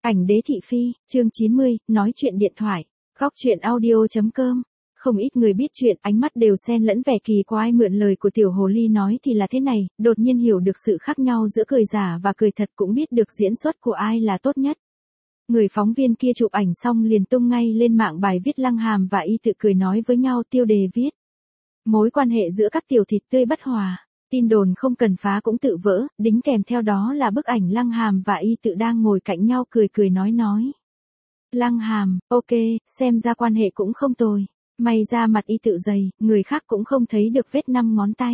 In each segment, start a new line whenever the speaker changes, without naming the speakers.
Ảnh đế thị phi, chương 90, nói chuyện điện thoại. Góc chuyện audio.com. Không ít người biết chuyện, ánh mắt đều xen lẫn vẻ kỳ quái. Mượn lời của tiểu hồ ly nói thì là thế này, đột nhiên hiểu được sự khác nhau giữa cười giả và cười thật, cũng biết được diễn xuất của ai là tốt nhất. Người phóng viên kia chụp ảnh xong liền tung ngay lên mạng bài viết Lăng Hàm và Y tự cười nói với nhau, tiêu đề viết: mối quan hệ giữa các tiểu thịt tươi bất hòa. Tin đồn không cần phá cũng tự vỡ, đính kèm theo đó là bức ảnh Lăng Hàm và Y tự đang ngồi cạnh nhau cười cười nói. Lăng Hàm, ok, xem ra quan hệ cũng không tồi. May ra mặt Y tự dày, người khác cũng không thấy được vết 5 ngón tay.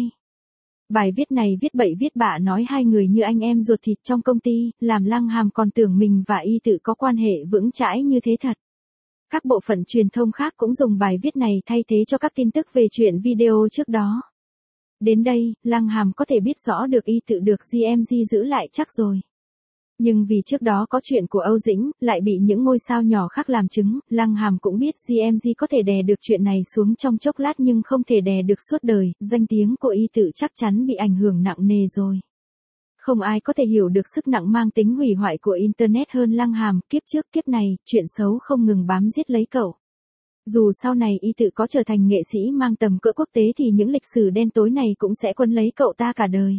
Bài viết này viết bậy viết bạ nói hai người như anh em ruột thịt trong công ty, làm Lăng Hàm còn tưởng mình và Y tự có quan hệ vững chãi như thế thật. Các bộ phận truyền thông khác cũng dùng bài viết này thay thế cho các tin tức về chuyện video trước đó. Đến đây, Lăng Hàm có thể biết rõ được Y tự được GMG giữ lại chắc rồi. Nhưng vì trước đó có chuyện của Âu Dĩnh, lại bị những ngôi sao nhỏ khác làm chứng, Lăng Hàm cũng biết GMG có thể đè được chuyện này xuống trong chốc lát nhưng không thể đè được suốt đời, danh tiếng của Y tự chắc chắn bị ảnh hưởng nặng nề rồi. Không ai có thể hiểu được sức nặng mang tính hủy hoại của Internet hơn Lăng Hàm, kiếp trước kiếp này, chuyện xấu không ngừng bám giết lấy cậu. Dù sau này Y tự có trở thành nghệ sĩ mang tầm cỡ quốc tế thì những lịch sử đen tối này cũng sẽ quấn lấy cậu ta cả đời.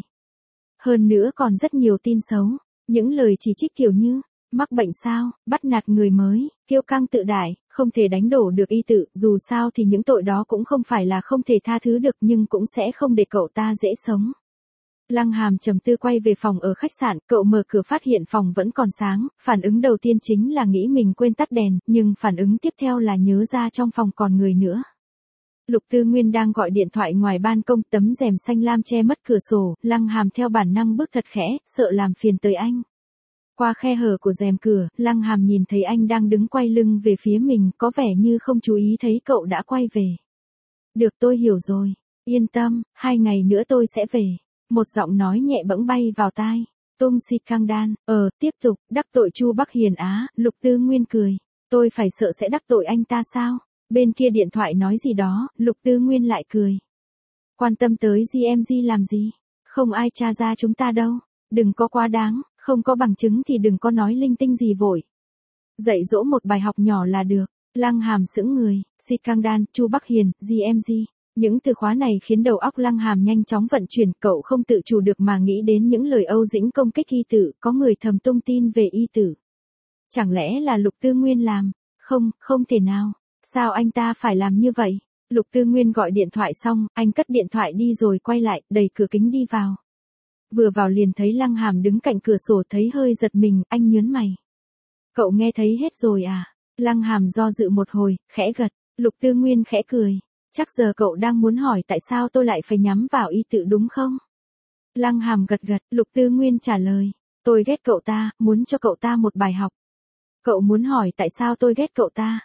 Hơn nữa còn rất nhiều tin xấu, những lời chỉ trích kiểu như, mắc bệnh sao, bắt nạt người mới, kiêu căng tự đại, không thể đánh đổ được Y tự, dù sao thì những tội đó cũng không phải là không thể tha thứ được nhưng cũng sẽ không để cậu ta dễ sống. Lăng Hàm trầm tư quay về phòng ở khách sạn, cậu mở cửa phát hiện phòng vẫn còn sáng, phản ứng đầu tiên chính là nghĩ mình quên tắt đèn, nhưng phản ứng tiếp theo là nhớ ra trong phòng còn người nữa. Lục Tư Nguyên đang gọi điện thoại ngoài ban công, tấm rèm xanh lam che mất cửa sổ, Lăng Hàm theo bản năng bước thật khẽ, sợ làm phiền tới anh. Qua khe hở của rèm cửa, Lăng Hàm nhìn thấy anh đang đứng quay lưng về phía mình, có vẻ như không chú ý thấy cậu đã quay về. Được, tôi hiểu rồi, yên tâm, 2 ngày nữa tôi sẽ về. Một giọng nói nhẹ bỗng bay vào tai. Tung xịt căng đan, tiếp tục, đắc tội Chu Bắc Hiền á, Lục Tư Nguyên cười. Tôi phải sợ sẽ đắc tội anh ta sao? Bên kia điện thoại nói gì đó, Lục Tư Nguyên lại cười. Quan tâm tới GMG làm gì? Không ai tra ra chúng ta đâu. Đừng có quá đáng, không có bằng chứng thì đừng có nói linh tinh gì vội. Dạy dỗ một bài học nhỏ là được. Lăng Hàm sững người, xịt căng đan, Chu Bắc Hiền, GMG. Những từ khóa này khiến đầu óc Lăng Hàm nhanh chóng vận chuyển, cậu không tự chủ được mà nghĩ đến những lời Âu Dĩnh công kích Y tự, có người thầm tung tin về Y tự. Chẳng lẽ là Lục Tư Nguyên làm? Không thể nào. Sao anh ta phải làm như vậy? Lục Tư Nguyên gọi điện thoại xong, anh cất điện thoại đi rồi quay lại, đẩy cửa kính đi vào. Vừa vào liền thấy Lăng Hàm đứng cạnh cửa sổ, thấy hơi giật mình, anh nhớn mày. Cậu nghe thấy hết rồi à? Lăng Hàm do dự một hồi, khẽ gật. Lục Tư Nguyên khẽ cười. Chắc giờ cậu đang muốn hỏi tại sao tôi lại phải nhắm vào Y tự đúng không? Lăng Hàm gật gật, Lục Tư Nguyên trả lời. Tôi ghét cậu ta, muốn cho cậu ta một bài học. Cậu muốn hỏi tại sao tôi ghét cậu ta?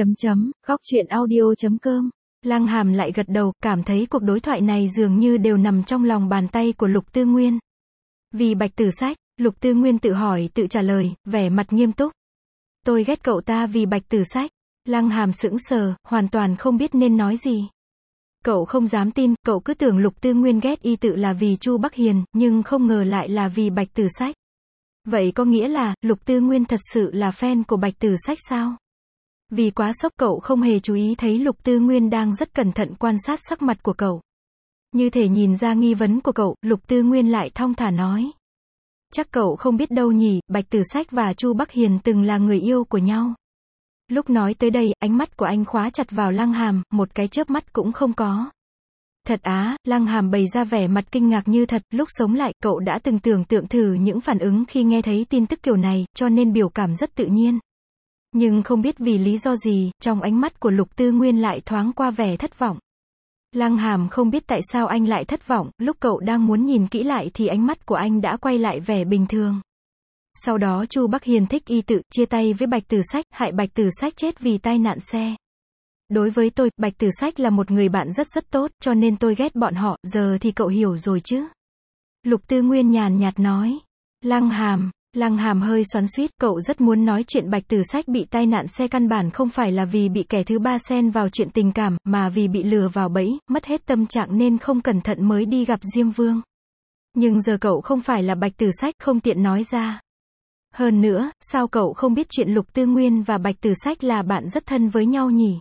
Góc chuyện audio.com. Lăng Hàm lại gật đầu, cảm thấy cuộc đối thoại này dường như đều nằm trong lòng bàn tay của Lục Tư Nguyên. Vì Bạch Tử Sách, Lục Tư Nguyên tự hỏi tự trả lời, vẻ mặt nghiêm túc. Tôi ghét cậu ta vì Bạch Tử Sách. Lăng Hàm sững sờ, hoàn toàn không biết nên nói gì. Cậu không dám tin, cậu cứ tưởng Lục Tư Nguyên ghét Y tự là vì Chu Bắc Hiền, nhưng không ngờ lại là vì Bạch Tử Sách. Vậy có nghĩa là, Lục Tư Nguyên thật sự là fan của Bạch Tử Sách sao? Vì quá sốc cậu không hề chú ý thấy Lục Tư Nguyên đang rất cẩn thận quan sát sắc mặt của cậu. Như thể nhìn ra nghi vấn của cậu, Lục Tư Nguyên lại thong thả nói. Chắc cậu không biết đâu nhỉ, Bạch Tử Sách và Chu Bắc Hiền từng là người yêu của nhau. Lúc nói tới đây, ánh mắt của anh khóa chặt vào Lăng Hàm, một cái chớp mắt cũng không có. Thật á, Lăng Hàm bày ra vẻ mặt kinh ngạc như thật, lúc sống lại, cậu đã từng tưởng tượng thử những phản ứng khi nghe thấy tin tức kiểu này, cho nên biểu cảm rất tự nhiên. Nhưng không biết vì lý do gì, trong ánh mắt của Lục Tư Nguyên lại thoáng qua vẻ thất vọng. Lăng Hàm không biết tại sao anh lại thất vọng, lúc cậu đang muốn nhìn kỹ lại thì ánh mắt của anh đã quay lại vẻ bình thường. Sau đó Chu Bắc Hiền thích Y tự, chia tay với Bạch Tử Sách, hại Bạch Tử Sách chết vì tai nạn xe. Đối với tôi, Bạch Tử Sách là một người bạn rất tốt, cho nên tôi ghét bọn họ, giờ thì cậu hiểu rồi chứ. Lục Tư Nguyên nhàn nhạt nói. Lăng Hàm hơi xoắn xuýt, cậu rất muốn nói chuyện Bạch Tử Sách bị tai nạn xe căn bản không phải là vì bị kẻ thứ ba xen vào chuyện tình cảm, mà vì bị lừa vào bẫy, mất hết tâm trạng nên không cẩn thận mới đi gặp Diêm Vương. Nhưng giờ cậu không phải là Bạch Tử Sách, không tiện nói ra. Hơn nữa, sao cậu không biết chuyện Lục Tư Nguyên và Bạch Tử Sách là bạn rất thân với nhau nhỉ?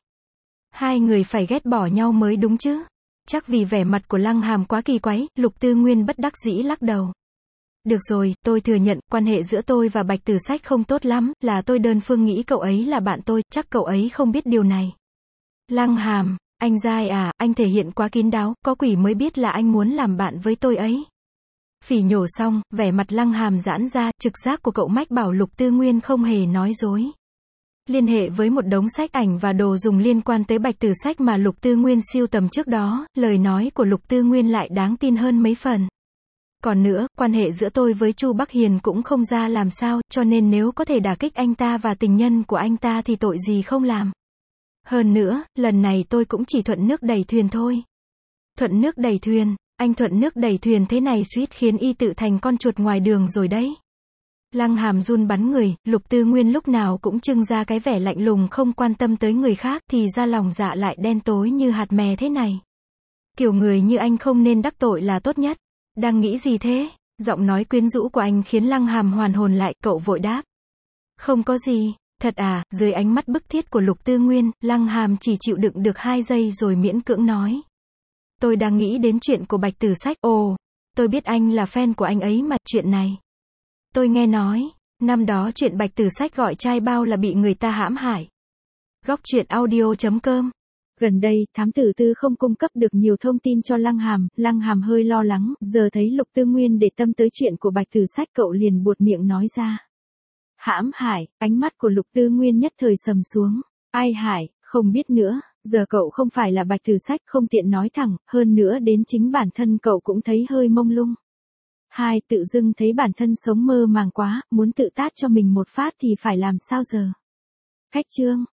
Hai người phải ghét bỏ nhau mới đúng chứ? Chắc vì vẻ mặt của Lăng Hàm quá kỳ quái, Lục Tư Nguyên bất đắc dĩ lắc đầu. Được rồi, tôi thừa nhận, quan hệ giữa tôi và Bạch Tử Sách không tốt lắm, là tôi đơn phương nghĩ cậu ấy là bạn tôi, chắc cậu ấy không biết điều này. Lăng Hàm, anh dai à, anh thể hiện quá kín đáo, có quỷ mới biết là anh muốn làm bạn với tôi ấy. Phỉ nhổ xong, vẻ mặt Lăng Hàm giãn ra, trực giác của cậu mách bảo Lục Tư Nguyên không hề nói dối. Liên hệ với một đống sách ảnh và đồ dùng liên quan tới Bạch Tử Sách mà Lục Tư Nguyên sưu tầm trước đó, lời nói của Lục Tư Nguyên lại đáng tin hơn mấy phần. Còn nữa, quan hệ giữa tôi với Chu Bắc Hiền cũng không ra làm sao, cho nên nếu có thể đả kích anh ta và tình nhân của anh ta thì tội gì không làm. Hơn nữa, lần này tôi cũng chỉ thuận nước đẩy thuyền thôi. Thuận nước đẩy thuyền, anh thuận nước đẩy thuyền thế này suýt khiến y tự thành con chuột ngoài đường rồi đấy. Lăng Hàm run bắn người, Lục Tư Nguyên lúc nào cũng trưng ra cái vẻ lạnh lùng không quan tâm tới người khác, thì ra lòng dạ lại đen tối như hạt mè thế này. Kiểu người như anh không nên đắc tội là tốt nhất. Đang nghĩ gì thế? Giọng nói quyến rũ của anh khiến Lăng Hàm hoàn hồn lại, cậu vội đáp. Không có gì. Thật à? Dưới ánh mắt bức thiết của Lục Tư Nguyên, Lăng Hàm chỉ chịu đựng được 2 giây rồi miễn cưỡng nói. Tôi đang nghĩ đến chuyện của Bạch Tử Sách. Ồ, tôi biết anh là fan của anh ấy mà, chuyện này. Tôi nghe nói, năm đó chuyện Bạch Tử Sách gọi trai bao là bị người ta hãm hại. Góc truyện audio.com. Gần đây, thám tử Tư không cung cấp được nhiều thông tin cho Lăng Hàm hơi lo lắng, giờ thấy Lục Tư Nguyên để tâm tới chuyện của Bạch Tử Sách cậu liền buột miệng nói ra. Hãm hại, ánh mắt của Lục Tư Nguyên nhất thời sầm xuống. Ai hại, không biết nữa, giờ cậu không phải là Bạch Tử Sách không tiện nói thẳng, hơn nữa đến chính bản thân cậu cũng thấy hơi mông lung. Hai, tự dưng thấy bản thân sống mơ màng quá, muốn tự tát cho mình một phát thì phải làm sao giờ? Khách chương.